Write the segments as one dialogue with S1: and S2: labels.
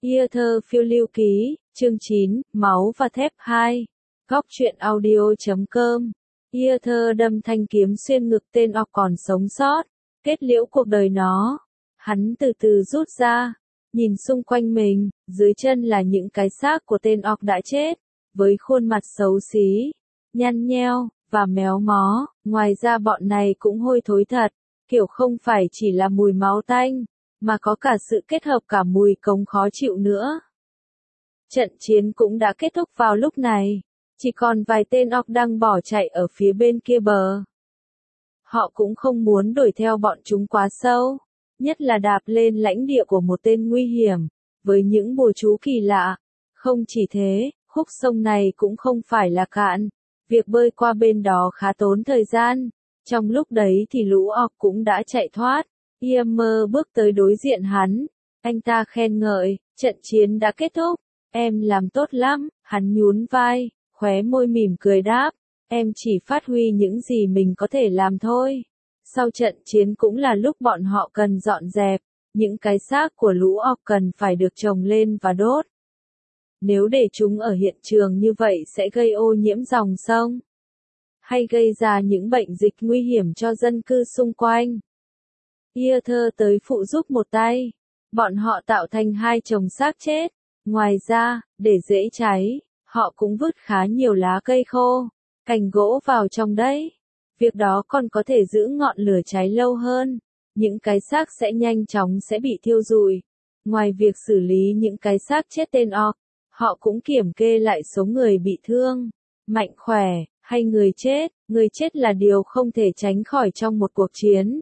S1: Year thơ phiêu lưu ký, chương 9, Máu và thép 2. Góc truyện audio.com. Year thơ đâm thanh kiếm xuyên ngực tên Orc còn sống sót, kết liễu cuộc đời nó. Hắn từ từ rút ra, nhìn xung quanh mình, dưới chân là những cái xác của tên Orc đã chết, với khuôn mặt xấu xí, nhăn nheo, và méo mó. Ngoài ra bọn này cũng hôi thối thật, kiểu không phải chỉ là mùi máu tanh, mà có cả sự kết hợp cả mùi cống khó chịu nữa. Trận chiến cũng đã kết thúc vào lúc này, chỉ còn vài tên Orc đang bỏ chạy ở phía bên kia bờ. Họ cũng không muốn đuổi theo bọn chúng quá sâu, nhất là đạp lên lãnh địa của một tên nguy hiểm, với những bùa chú kỳ lạ. Không chỉ thế, khúc sông này cũng không phải là cạn, việc bơi qua bên đó khá tốn thời gian. Trong lúc đấy thì lũ Orc cũng đã chạy thoát. Ymir bước tới đối diện hắn. Anh ta khen ngợi, trận chiến đã kết thúc. Em làm tốt lắm. Hắn nhún vai, khóe môi mỉm cười đáp. Em chỉ phát huy những gì mình có thể làm thôi. Sau trận chiến cũng là lúc bọn họ cần dọn dẹp. Những cái xác của lũ Orc cần phải được trồng lên và đốt. Nếu để chúng ở hiện trường như vậy sẽ gây ô nhiễm dòng sông, hay gây ra những bệnh dịch nguy hiểm cho dân cư xung quanh. Year tới phụ giúp một tay. Bọn họ tạo thành hai chồng xác chết. Ngoài ra, để dễ cháy, họ cũng vứt khá nhiều lá cây khô, cành gỗ vào trong đấy. Việc đó còn có thể giữ ngọn lửa cháy lâu hơn. Những cái xác sẽ nhanh chóng sẽ bị thiêu rụi. Ngoài việc xử lý những cái xác chết tên Orc, họ cũng kiểm kê lại số người bị thương, mạnh khỏe, hay người chết. Người chết là điều không thể tránh khỏi trong một cuộc chiến.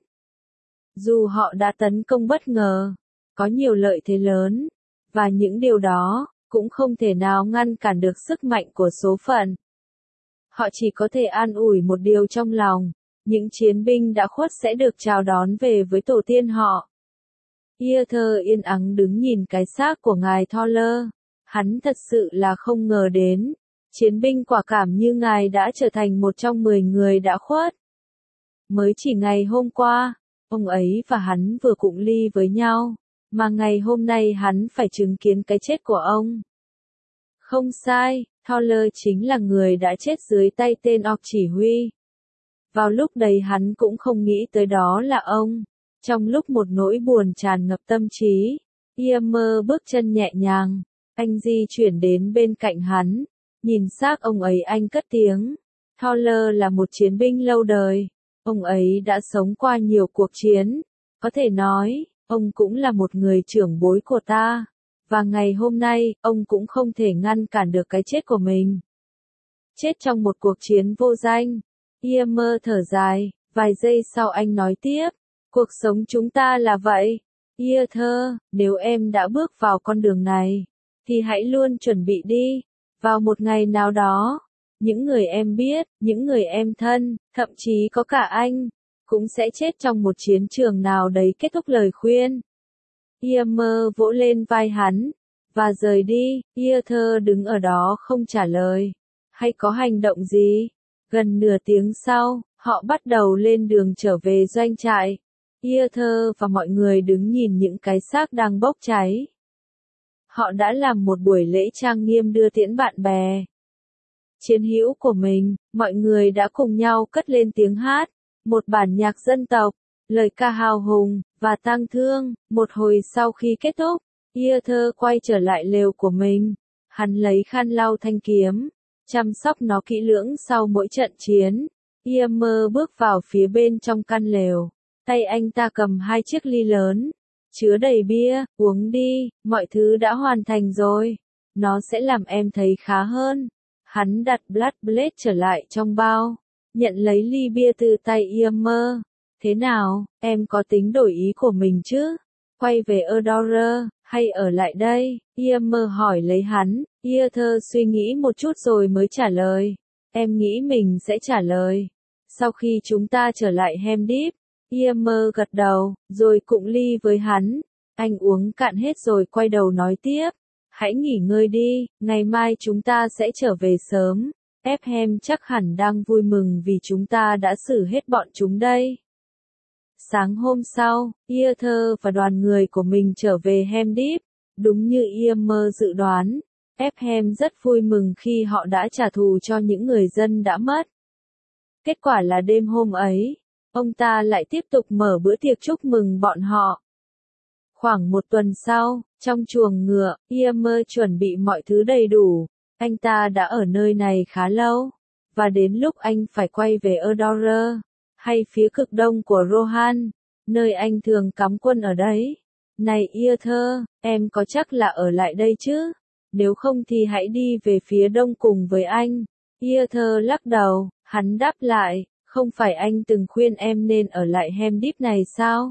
S1: Dù họ đã tấn công bất ngờ, có nhiều lợi thế lớn, và những điều đó cũng không thể nào ngăn cản được sức mạnh của số phận. Họ chỉ có thể an ủi một điều trong lòng, những chiến binh đã khuất sẽ được chào đón về với tổ tiên họ. Year yên ắng đứng nhìn cái xác của ngài Thorler. Hắn thật sự là không ngờ đến, chiến binh quả cảm như ngài đã trở thành một trong 10 người đã khuất. Mới chỉ ngày hôm qua, ông ấy và hắn vừa cụng ly với nhau, mà ngày hôm nay hắn phải chứng kiến cái chết của ông. Không sai, Thorler chính là người đã chết dưới tay tên Orc chỉ huy. Vào lúc đấy hắn cũng không nghĩ tới đó là ông. Trong lúc một nỗi buồn tràn ngập tâm trí, Ymir bước chân nhẹ nhàng, anh di chuyển đến bên cạnh hắn, nhìn xác ông ấy anh cất tiếng. Thorler là một chiến binh lâu đời. Ông ấy đã sống qua nhiều cuộc chiến. Có thể nói, ông cũng là một người trưởng bối của ta. Và ngày hôm nay, ông cũng không thể ngăn cản được cái chết của mình. Chết trong một cuộc chiến vô danh. Ymir thở dài, vài giây sau anh nói tiếp. Cuộc sống chúng ta là vậy. Year, nếu em đã bước vào con đường này, thì hãy luôn chuẩn bị đi. Vào một ngày nào đó, những người em biết, những người em thân, thậm chí có cả anh, cũng sẽ chết trong một chiến trường nào đấy. Kết thúc lời khuyên, Ymir vỗ lên vai hắn, và rời đi. Year đứng ở đó không trả lời, hay có hành động gì. Gần nửa tiếng sau, họ bắt đầu lên đường trở về doanh trại. Year và mọi người đứng nhìn những cái xác đang bốc cháy. Họ đã làm một buổi lễ trang nghiêm đưa tiễn bạn bè, chiến hữu của mình. Mọi người đã cùng nhau cất lên tiếng hát, một bản nhạc dân tộc, lời ca hào hùng, và tang thương. Một hồi sau khi kết thúc, Year quay trở lại lều của mình. Hắn lấy khăn lau thanh kiếm, chăm sóc nó kỹ lưỡng sau mỗi trận chiến. Ymir bước vào phía bên trong căn lều. Tay anh ta cầm hai chiếc ly lớn, chứa đầy bia. Uống đi, mọi thứ đã hoàn thành rồi. Nó sẽ làm em thấy khá hơn. Hắn đặt Blood Blade trở lại trong bao, nhận lấy ly bia từ tay Ymir. Thế nào, em có tính đổi ý của mình chứ? Quay về Eldora, hay ở lại đây? Ymir hỏi lấy hắn. Year suy nghĩ một chút rồi mới trả lời. Em nghĩ mình sẽ trả lời sau khi chúng ta trở lại Helm's Deep. Ymir gật đầu, rồi cụng ly với hắn. Anh uống cạn hết rồi quay đầu nói tiếp. Hãy nghỉ ngơi đi, ngày mai chúng ta sẽ trở về sớm. Efhem chắc hẳn đang vui mừng vì chúng ta đã xử hết bọn chúng đây. Sáng hôm sau, Year và đoàn người của mình trở về Helm's Deep. Đúng như Ymer dự đoán, Efhem rất vui mừng khi họ đã trả thù cho những người dân đã mất. Kết quả là đêm hôm ấy, ông ta lại tiếp tục mở bữa tiệc chúc mừng bọn họ. Khoảng một tuần sau, trong chuồng ngựa, Ymer chuẩn bị mọi thứ đầy đủ. Anh ta đã ở nơi này khá lâu, và đến lúc anh phải quay về Erdore, hay phía cực đông của Rohan, nơi anh thường cắm quân ở đấy. Này Iether, em có chắc là ở lại đây chứ? Nếu không thì hãy đi về phía đông cùng với anh. Iether lắc đầu, hắn đáp lại, không phải anh từng khuyên em nên ở lại Helmdeep này sao?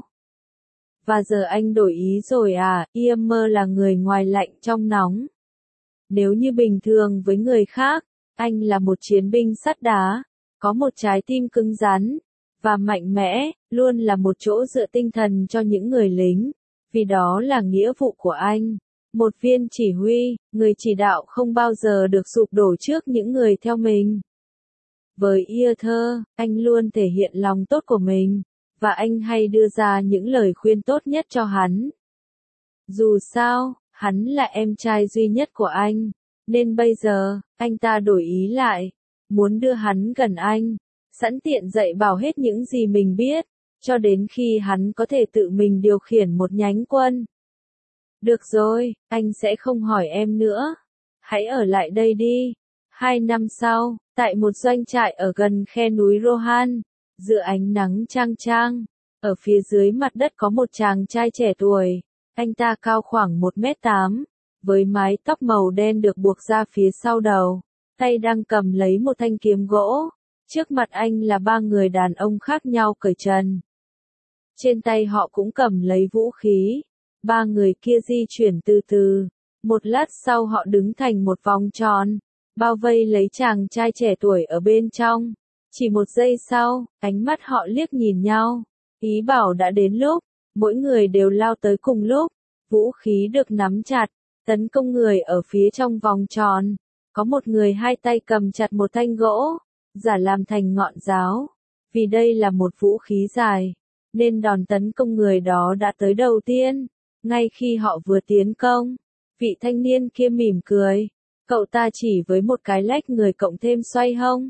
S1: Và giờ anh đổi ý rồi à? Ymer là người ngoài lạnh trong nóng. Nếu như bình thường với người khác, anh là một chiến binh sắt đá, có một trái tim cứng rắn và mạnh mẽ, luôn là một chỗ dựa tinh thần cho những người lính, vì đó là nghĩa vụ của anh. Một viên chỉ huy, người chỉ đạo không bao giờ được sụp đổ trước những người theo mình. Với Iether, anh luôn thể hiện lòng tốt của mình, và anh hay đưa ra những lời khuyên tốt nhất cho hắn. Dù sao, hắn là em trai duy nhất của anh, nên bây giờ, anh ta đổi ý lại, muốn đưa hắn gần anh, sẵn tiện dạy bảo hết những gì mình biết, cho đến khi hắn có thể tự mình điều khiển một nhánh quân. Được rồi, anh sẽ không hỏi em nữa. Hãy ở lại đây đi. 2 năm sau, tại một doanh trại ở gần khe núi Rohan, giữa ánh nắng chang chang, ở phía dưới mặt đất có một chàng trai trẻ tuổi. Anh ta cao khoảng 1m8, với mái tóc màu đen được buộc ra phía sau đầu, tay đang cầm lấy một thanh kiếm gỗ. Trước mặt anh là 3 người đàn ông khác nhau cởi trần. Trên tay họ cũng cầm lấy vũ khí. 3 người kia di chuyển từ từ. Một lát sau họ đứng thành một vòng tròn, bao vây lấy chàng trai trẻ tuổi ở bên trong. Chỉ một giây sau, ánh mắt họ liếc nhìn nhau. Ý bảo đã đến lúc, mỗi người đều lao tới cùng lúc. Vũ khí được nắm chặt, tấn công người ở phía trong vòng tròn. Có một người hai tay cầm chặt một thanh gỗ, giả làm thành ngọn giáo. Vì đây là một vũ khí dài, nên đòn tấn công người đó đã tới đầu tiên. Ngay khi họ vừa tiến công, vị thanh niên kia mỉm cười. Cậu ta chỉ với một cái lách người cộng thêm xoay hông,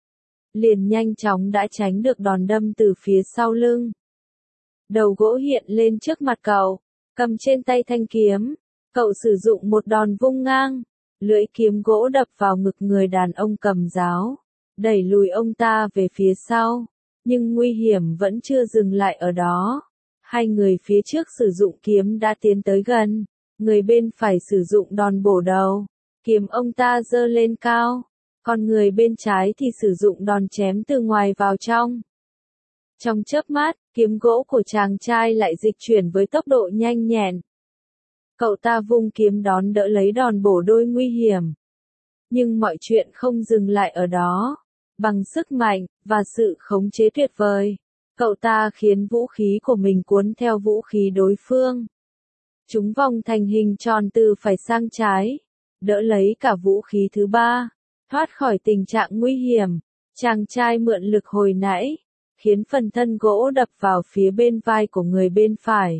S1: liền nhanh chóng đã tránh được đòn đâm từ phía sau lưng. Đầu gỗ hiện lên trước mặt cậu, cầm trên tay thanh kiếm. Cậu sử dụng một đòn vung ngang, lưỡi kiếm gỗ đập vào ngực người đàn ông cầm giáo, đẩy lùi ông ta về phía sau. Nhưng nguy hiểm vẫn chưa dừng lại ở đó. Hai người phía trước sử dụng kiếm đã tiến tới gần. Người bên phải sử dụng đòn bổ đầu. Kiếm ông ta giơ lên cao. Còn người bên trái thì sử dụng đòn chém từ ngoài vào trong. Trong chớp mắt, kiếm gỗ của chàng trai lại dịch chuyển với tốc độ nhanh nhẹn. Cậu ta vung kiếm đón đỡ lấy đòn bổ đôi nguy hiểm. Nhưng mọi chuyện không dừng lại ở đó. Bằng sức mạnh, và sự khống chế tuyệt vời, cậu ta khiến vũ khí của mình cuốn theo vũ khí đối phương. Chúng vòng thành hình tròn từ phải sang trái, đỡ lấy cả vũ khí thứ ba, thoát khỏi tình trạng nguy hiểm. Chàng trai mượn lực hồi nãy, khiến phần thân gỗ đập vào phía bên vai của người bên phải.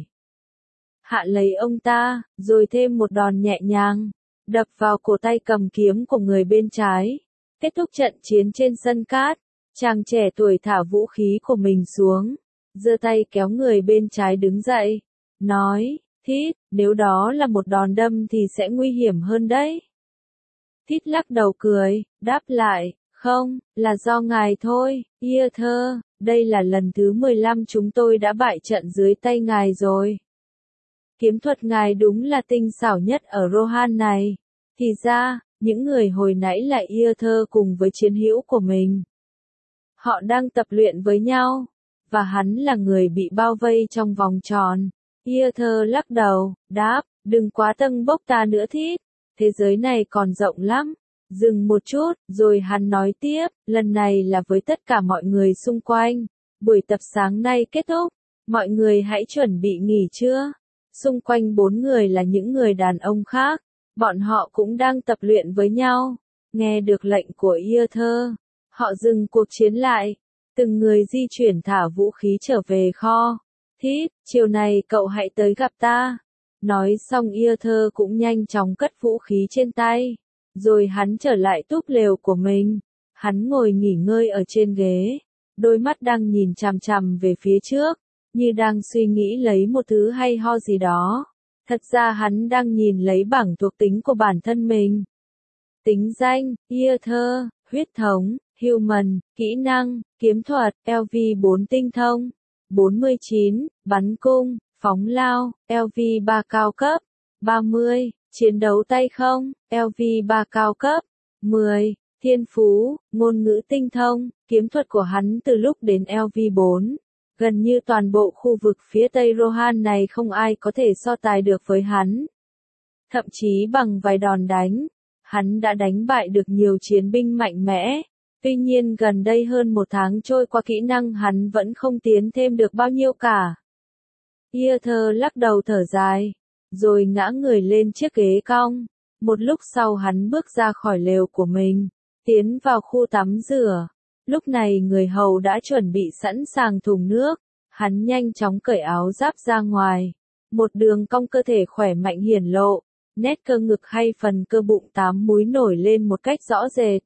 S1: Hạ lấy ông ta, rồi thêm một đòn nhẹ nhàng, đập vào cổ tay cầm kiếm của người bên trái. Kết thúc trận chiến trên sân cát, chàng trẻ tuổi thả vũ khí của mình xuống, giơ tay kéo người bên trái đứng dậy, nói, Thít, nếu đó là một đòn đâm thì sẽ nguy hiểm hơn đấy. Thít lắc đầu cười, đáp lại, không, là do ngài thôi, Iether, đây là lần thứ 15 chúng tôi đã bại trận dưới tay ngài rồi. Kiếm thuật ngài đúng là tinh xảo nhất ở Rohan này. Thì ra, những người hồi nãy là Iether cùng với chiến hữu của mình. Họ đang tập luyện với nhau, và hắn là người bị bao vây trong vòng tròn. Iether lắc đầu, đáp, đừng quá tâng bốc ta nữa Thít, thế giới này còn rộng lắm. Dừng một chút, rồi hắn nói tiếp, lần này là với tất cả mọi người xung quanh. Buổi tập sáng nay kết thúc, mọi người hãy chuẩn bị nghỉ trưa. Xung quanh 4 người là những người đàn ông khác, bọn họ cũng đang tập luyện với nhau. Nghe được lệnh của Iether, họ dừng cuộc chiến lại, từng người di chuyển thả vũ khí trở về kho. Thít, chiều này cậu hãy tới gặp ta. Nói xong Arthur cũng nhanh chóng cất vũ khí trên tay. Rồi hắn trở lại túp lều của mình. Hắn ngồi nghỉ ngơi ở trên ghế. Đôi mắt đang nhìn chằm chằm về phía trước. Như đang suy nghĩ lấy một thứ hay ho gì đó. Thật ra hắn đang nhìn lấy bảng thuộc tính của bản thân mình. Tính danh, Arthur, huyết thống, human, kỹ năng, kiếm thuật, LV4 tinh thông, 49, bắn cung, phóng lao, LV3 cao cấp, 30, chiến đấu tay không, LV3 cao cấp, 10, thiên phú, ngôn ngữ tinh thông, kiếm thuật của hắn từ lúc đến LV4. Gần như toàn bộ khu vực phía Tây Rohan này không ai có thể so tài được với hắn. Thậm chí bằng vài đòn đánh, hắn đã đánh bại được nhiều chiến binh mạnh mẽ. Tuy nhiên gần đây hơn một tháng trôi qua kỹ năng hắn vẫn không tiến thêm được bao nhiêu cả. Arthur lắc đầu thở dài, rồi ngã người lên chiếc ghế cong. Một lúc sau hắn bước ra khỏi lều của mình, tiến vào khu tắm rửa. Lúc này người hầu đã chuẩn bị sẵn sàng thùng nước. Hắn nhanh chóng cởi áo giáp ra ngoài. Một đường cong cơ thể khỏe mạnh hiển lộ. Nét cơ ngực hay phần cơ bụng 8 múi nổi lên một cách rõ rệt.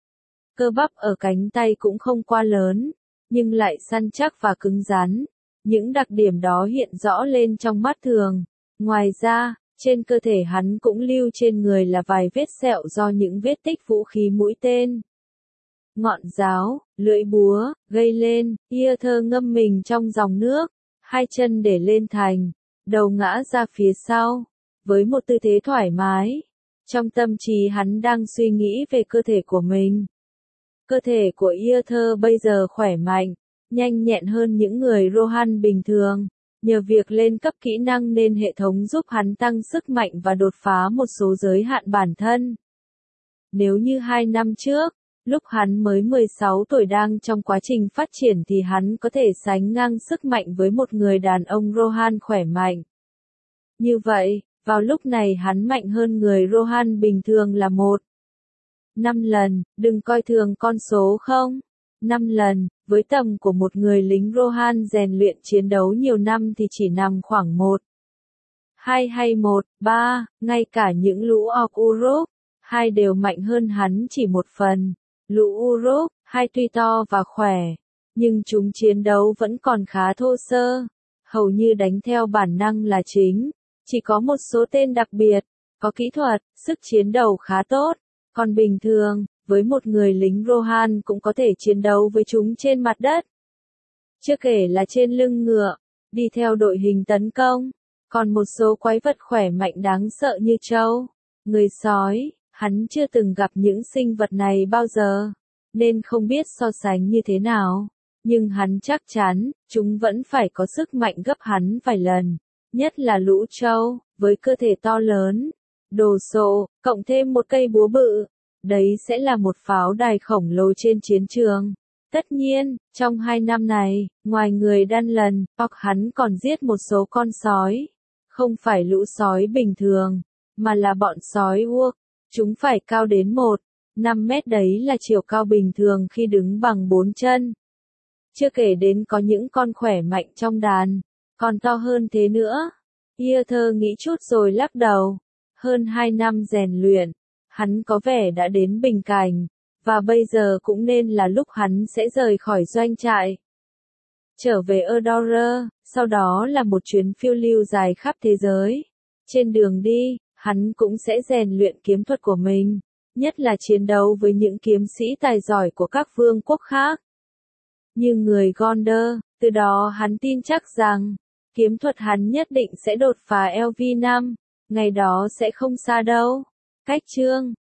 S1: Cơ bắp ở cánh tay cũng không quá lớn, nhưng lại săn chắc và cứng rắn. Những đặc điểm đó hiện rõ lên trong mắt thường. Ngoài ra, trên cơ thể hắn cũng lưu trên người là vài vết sẹo do những vết tích vũ khí mũi tên. Ngọn giáo, lưỡi búa, gây lên, Arthur ngâm mình trong dòng nước, hai chân để lên thành, đầu ngã ra phía sau, với một tư thế thoải mái. Trong tâm trí hắn đang suy nghĩ về cơ thể của mình. Cơ thể của Arthur bây giờ khỏe mạnh, nhanh nhẹn hơn những người Rohan bình thường. Nhờ việc lên cấp kỹ năng nên hệ thống giúp hắn tăng sức mạnh và đột phá một số giới hạn bản thân. Nếu như 2 năm trước, lúc hắn mới 16 tuổi đang trong quá trình phát triển thì hắn có thể sánh ngang sức mạnh với một người đàn ông Rohan khỏe mạnh. Như vậy, vào lúc này hắn mạnh hơn người Rohan bình thường là 5 lần, đừng coi thường con số không. 5 lần, với tầm của một người lính Rohan rèn luyện chiến đấu nhiều năm thì chỉ nằm khoảng 2 hay 3, ngay cả những lũ Orc Uruk, 2 đều mạnh hơn hắn chỉ một phần. Lũ Uruk, 2 tuy to và khỏe, nhưng chúng chiến đấu vẫn còn khá thô sơ, hầu như đánh theo bản năng là chính. Chỉ có một số tên đặc biệt, có kỹ thuật, sức chiến đấu khá tốt, còn bình thường, với một người lính Rohan cũng có thể chiến đấu với chúng trên mặt đất. Chưa kể là trên lưng ngựa, đi theo đội hình tấn công, còn một số quái vật khỏe mạnh đáng sợ như trâu, người sói, hắn chưa từng gặp những sinh vật này bao giờ, nên không biết so sánh như thế nào, nhưng hắn chắc chắn, chúng vẫn phải có sức mạnh gấp hắn vài lần, nhất là lũ trâu, với cơ thể to lớn, đồ sộ, cộng thêm một cây búa bự. Đấy sẽ là một pháo đài khổng lồ trên chiến trường. Tất nhiên, trong 2 năm này, ngoài người đan lần, hoặc hắn còn giết một số con sói. Không phải lũ sói bình thường, mà là bọn sói Uruk. Chúng phải cao đến 5 mét, đấy là chiều cao bình thường khi đứng bằng 4 chân. Chưa kể đến có những con khỏe mạnh trong đàn, còn to hơn thế nữa. Arthur nghĩ chút rồi lắc đầu. Hơn 2 năm rèn luyện, hắn có vẻ đã đến bình cảnh, và bây giờ cũng nên là lúc hắn sẽ rời khỏi doanh trại. Trở về Eldora, sau đó là một chuyến phiêu lưu dài khắp thế giới. Trên đường đi, hắn cũng sẽ rèn luyện kiếm thuật của mình, nhất là chiến đấu với những kiếm sĩ tài giỏi của các vương quốc khác. Như người Gondor, từ đó hắn tin chắc rằng, kiếm thuật hắn nhất định sẽ đột phá LV5, ngày đó sẽ không xa đâu. Cách chương